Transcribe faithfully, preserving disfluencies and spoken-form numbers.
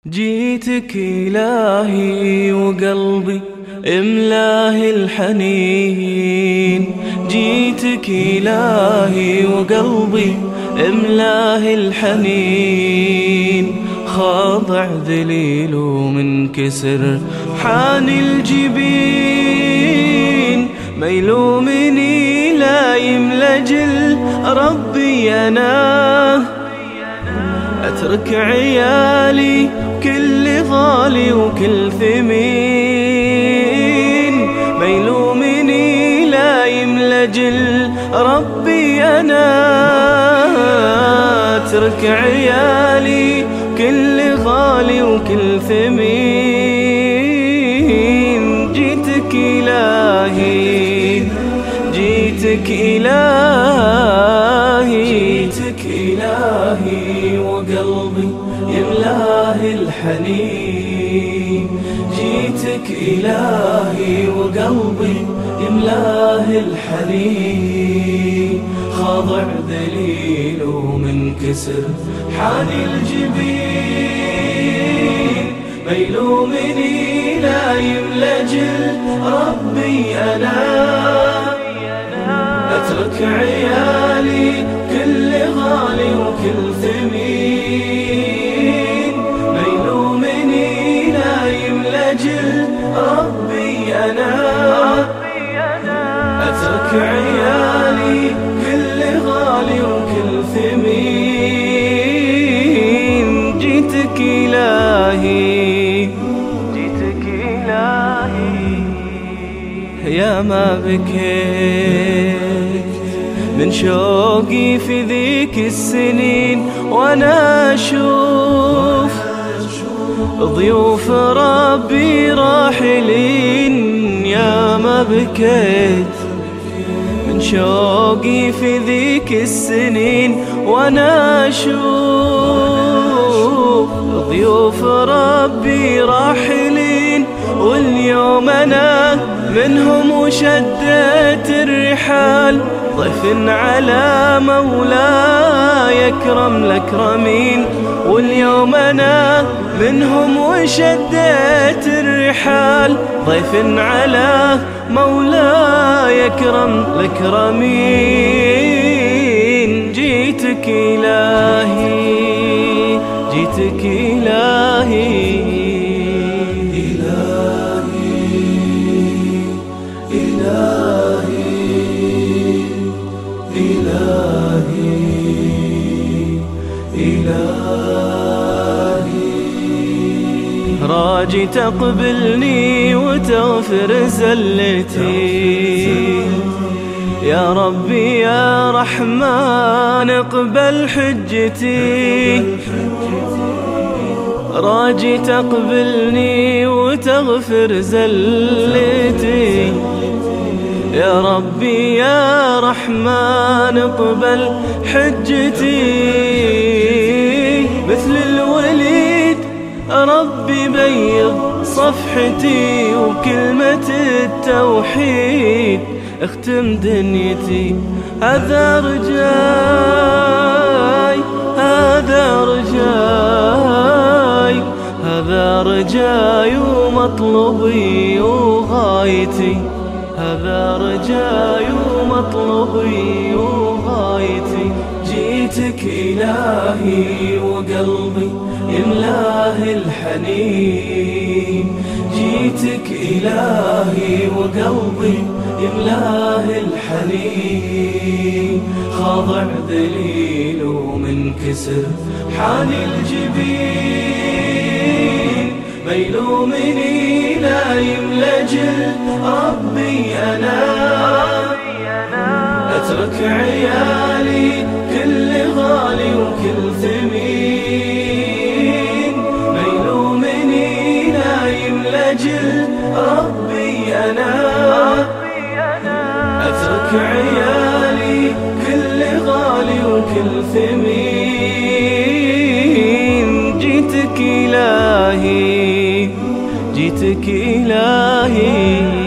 جيتك إلهي وقلبي املاه الحنين، جيتك إلهي وقلبي املاه الحنين، خاضع ذليل ومنكسر حان الجبين، ما يلومني لا يملجل ربي أنا، أترك عيالي كل ضالي وكل ثمين، ما يلومني لا يملجل ربي أنا، أترك عيالي كل غالي وكل ثمين. جيتك إلهي جيتك إلهي جيتك إلهي وقلبي يملاه الحنين، جيتك إلهي وقلبي يملاه الحنين، خاضع ذليل ومنكسر حان الجبين، ما يلومني لا يملجل ربي أنا، أترك عيالي كل غالي وكل ثمين، ما يلومني لا يملجل ربي أنا، أترك عيالي كل غالي وكل ثمين. جيتك إلهي جيتك إلهي يا ما بكيت من شوقي في ذيك السنين، وانا اشوف ضيوف ربي راحلين، يا ما بكيت من شوقي في ذيك السنين، وانا اشوف ضيوف ربي راحلين، واليوم انا منهم وشديت الرحال، ضيف على مولاي اكرم الاكرمين، واليوم انا منهم وشديت الرحال، ضيف على مولاي اكرم الاكرمين. جيتك إلهي جيتك إلهي راجي تقبلني وتغفر زلتي، يا ربي يا رحمن اقبل حجتي، راجي تقبلني وتغفر زلتي، يا ربي يا رحمن اقبل حجتي، مثل الوليد ربي بيض صفحتي، وكلمة التوحيد اختم دنيتي، هذا رجاي هذا رجاي هذا رجاي ومطلبي وغايتي، هذا رجاي ومطلبي وغايتي. جيتك إلهي وقلبي يملاه الحنين، جيتك إلهي وقلبي يملاه الحنين، خاضع ذليل ومنكسر حان الجبين، ما يلومني لا يملجل ربي أنا، أترك عيالي كل غالي وكل ثمين، ما يلومني لا يملجل ربي أنا، أترك عيالي كل غالي وكل ثمين. جيتك إلهي جيتك إلهي